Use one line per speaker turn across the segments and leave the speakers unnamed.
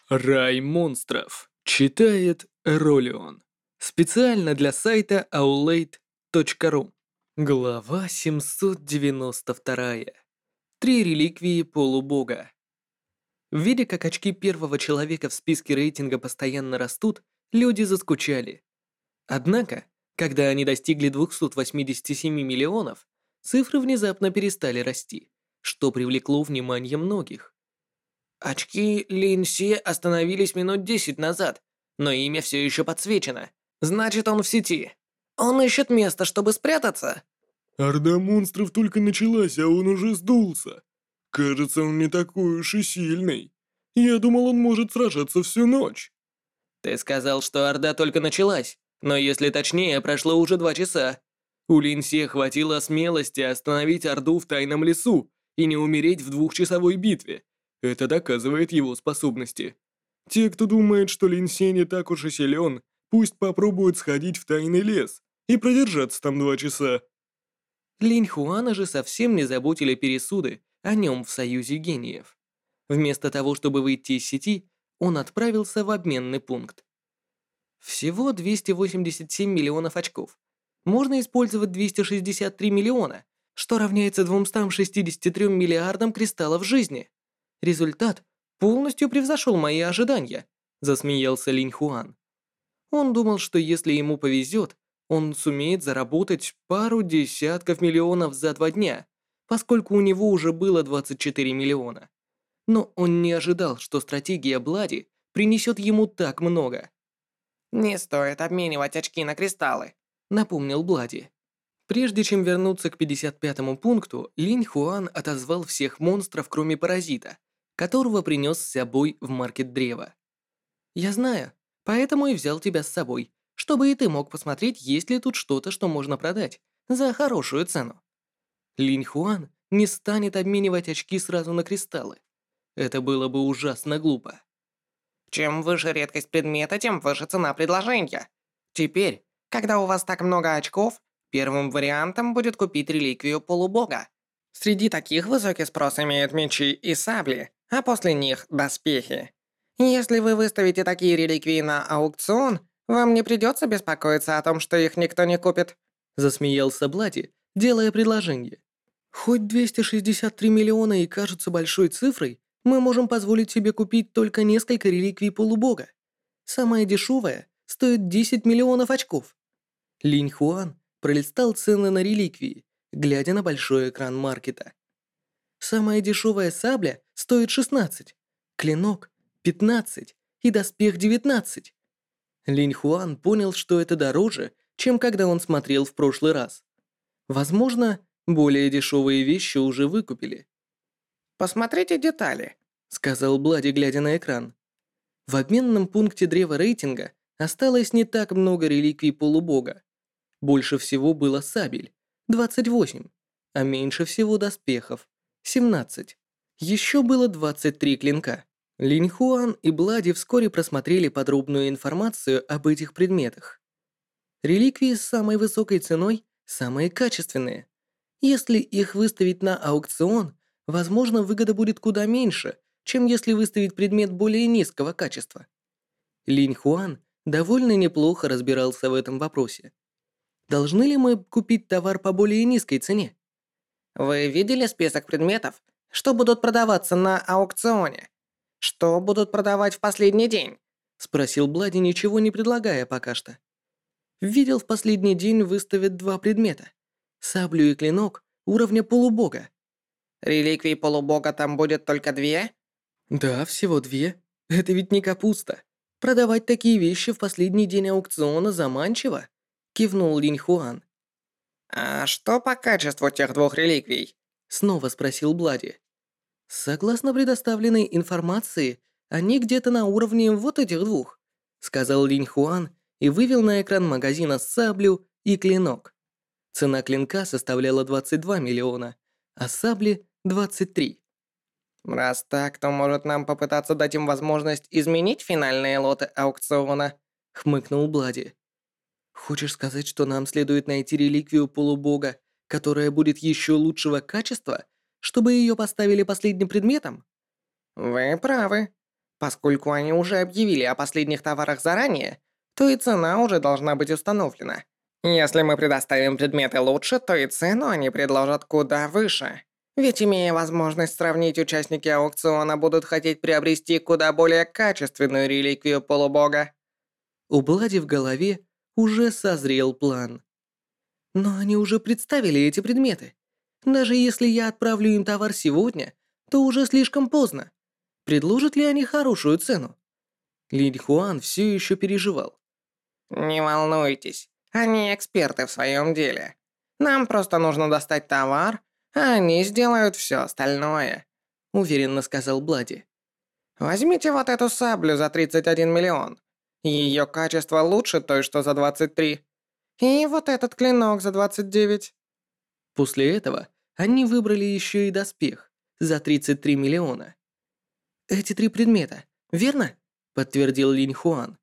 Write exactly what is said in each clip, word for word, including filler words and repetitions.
Рай монстров. Читает Ролион. Специально для сайта аулейт точка ру. Глава семьсот девяносто два. Три реликвии полубога. Видя, как очки первого человека в списке рейтинга постоянно растут, люди заскучали. Однако, когда они достигли двухсот восьмидесяти семи миллионов, цифры внезапно перестали расти, что привлекло внимание многих. Очки Линси остановились минут десять назад, но имя все еще подсвечено. Значит, он в сети. Он ищет место, чтобы спрятаться.
Орда монстров только началась, а он уже сдулся. Кажется, он не такой уж и сильный. Я думал, он может сражаться всю ночь.
Ты сказал, что Орда только началась, но если точнее, прошло уже два часа. У Линси хватило смелости остановить Орду в тайном лесу и не умереть в двухчасовой битве. Это доказывает его способности.
Те, кто думает, что Линси не так уж и силен, пусть попробуют сходить в тайный лес и продержаться там два часа.
Линь Хуана же совсем не заботили пересуды о нем в Союзе гениев. Вместо того, чтобы выйти из сети, он отправился в обменный пункт. Всего двести восемьдесят семь миллионов очков. Можно использовать двести шестьдесят три миллиона, что равняется двумстам шестидесяти трём миллиардам кристаллов жизни. Результат полностью превзошел мои ожидания, засмеялся Линь Хуан. Он думал, что если ему повезет, он сумеет заработать пару десятков миллионов за два дня, поскольку у него уже было двадцать четыре миллиона. Но он не ожидал, что стратегия Блади принесет ему так много. «Не стоит обменивать очки на кристаллы», — напомнил Блади. Прежде чем вернуться к пятьдесят пятому пункту, Линь Хуан отозвал всех монстров, кроме паразита, которого принес с собой в маркет древа. «Я знаю, поэтому и взял тебя с собой, чтобы и ты мог посмотреть, есть ли тут что-то, что можно продать за хорошую цену». Линь Хуан не станет обменивать очки сразу на кристаллы. Это было бы ужасно глупо. Чем выше редкость предмета, тем выше цена предложения. Теперь, когда у вас так много очков, первым вариантом будет купить реликвию полубога. Среди таких высокий спрос имеют мечи и сабли, а после них доспехи. Если вы выставите такие реликвии на аукцион, вам не придется беспокоиться о том, что их никто не купит. Засмеялся Блади, делая предложение. Хоть двести шестьдесят три миллиона и кажутся большой цифрой, мы можем позволить себе купить только несколько реликвий полубога. Самая дешевая стоит десять миллионов очков. Линь Хуан пролистал цены на реликвии, глядя на большой экран маркета. Самая дешевая сабля стоит шестнадцать, клинок пятнадцать и доспех девятнадцать. Линь Хуан понял, что это дороже, чем когда он смотрел в прошлый раз. Возможно, более дешевые вещи уже выкупили. «Посмотрите детали», — сказал Блади, глядя на экран. В обменном пункте древа рейтинга осталось не так много реликвий полубога. Больше всего было сабель — двадцать восемь, а меньше всего доспехов — семнадцать. Еще было двадцать три клинка. Линь Хуан и Блади вскоре просмотрели подробную информацию об этих предметах. Реликвии с самой высокой ценой самые качественные. Если их выставить на аукцион, возможно, выгода будет куда меньше, чем если выставить предмет более низкого качества. Линь Хуан довольно неплохо разбирался в этом вопросе. Должны ли мы купить товар по более низкой цене? Вы видели список предметов, что будут продаваться на аукционе? Что будут продавать в последний день? Спросил Блади, ничего не предлагая пока что. Видел, в последний день выставят два предмета. Саблю и клинок уровня полубога. Реликвий полубога там будет только две? Да, всего две. Это ведь не капуста. Продавать такие вещи в последний день аукциона заманчиво, кивнул Линь Хуан. А что по качеству тех двух реликвий? Снова спросил Блади. Согласно предоставленной информации, они где-то на уровне вот этих двух, сказал Линь Хуан и вывел на экран магазина саблю и клинок. Цена клинка составляла двадцать два миллиона, а сабли — двадцать три. Раз так, то может нам попытаться дать им возможность изменить финальные лоты аукциона, хмыкнул Блади. Хочешь сказать, что нам следует найти реликвию полубога, которая будет еще лучшего качества, чтобы ее поставили последним предметом? Вы правы.
Поскольку они уже объявили о последних товарах заранее, то и цена уже должна быть установлена. Если мы предоставим предметы лучше, то и цену они предложат куда выше. Ведь имея возможность сравнить, участники аукциона будут хотеть приобрести куда более качественную реликвию полубога.
У Блади в голове уже созрел план. Но они уже представили эти предметы. Даже если я отправлю им товар сегодня, то уже слишком поздно. Предложат ли они хорошую цену? Линь Хуан все еще переживал.
Не волнуйтесь, они эксперты в своем деле. Нам просто нужно достать товар, а они сделают все остальное», —
уверенно сказал Блади.
«Возьмите вот эту саблю за тридцать один миллион. Ее качество лучше той, что за двадцать три. И вот этот клинок за двадцать девять».
После этого они выбрали еще и доспех за тридцать три миллиона. «Эти три предмета, верно?» — подтвердил Линь Хуан.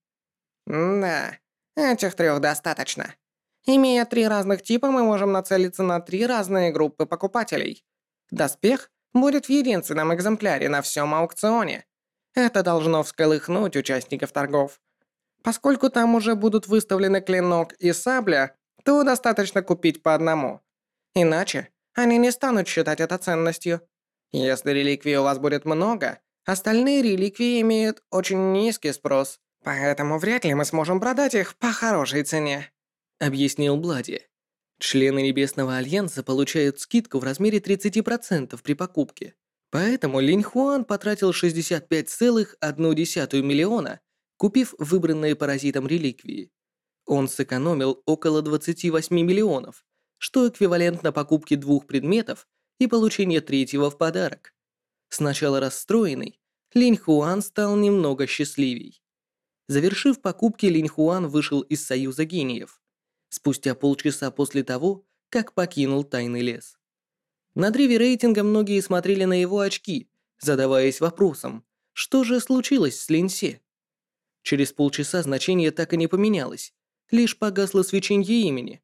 «Да, этих трех достаточно. Имея три разных типа, мы можем нацелиться на три разные группы покупателей. Доспех будет в единственном экземпляре на всем аукционе. Это должно всколыхнуть участников торгов. Поскольку там уже будут выставлены клинок и сабля, то достаточно купить по одному. Иначе они не станут считать это ценностью. Если реликвий у вас будет много, остальные реликвии имеют очень низкий спрос, поэтому вряд ли мы сможем продать их по хорошей цене»,
— объяснил Блади. Члены Небесного Альянса получают скидку в размере тридцать процентов при покупке. Поэтому Линь Хуан потратил шестьдесят пять целых одну десятую миллиона, купив выбранные паразитом реликвии. Он сэкономил около двадцати восьми миллионов, что эквивалентно покупке двух предметов и получению третьего в подарок. Сначала расстроенный, Линь Хуан стал немного счастливей. Завершив покупки, Линь Хуан вышел из Союза гениев. Спустя полчаса после того, как покинул тайный лес. На древе рейтинга многие смотрели на его очки, задаваясь вопросом, что же случилось с Линьсе. Через полчаса значение так и не поменялось, лишь погасло свечение имени.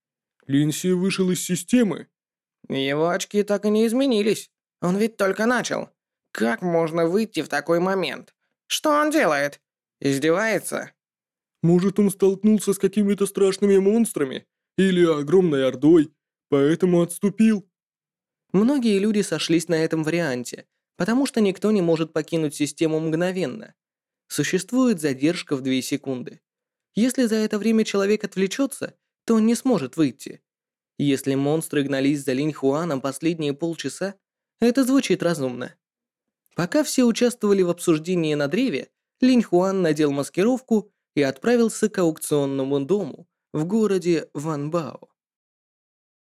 Линьсе вышел из системы?
Его очки так и не изменились. Он ведь только начал. Как можно выйти в такой момент? Что он делает? Издевается?
Может, он столкнулся с какими-то страшными монстрами или огромной ордой, поэтому отступил?
Многие люди сошлись на этом варианте, потому что никто не может покинуть систему мгновенно. Существует задержка в две секунды. Если за это время человек отвлечется, то он не сможет выйти. Если монстры гнались за Линь Хуаном последние полчаса, это звучит разумно. Пока все участвовали в обсуждении на древе, Линь Хуан надел маскировку и отправился к аукционному дому в городе Ванбао.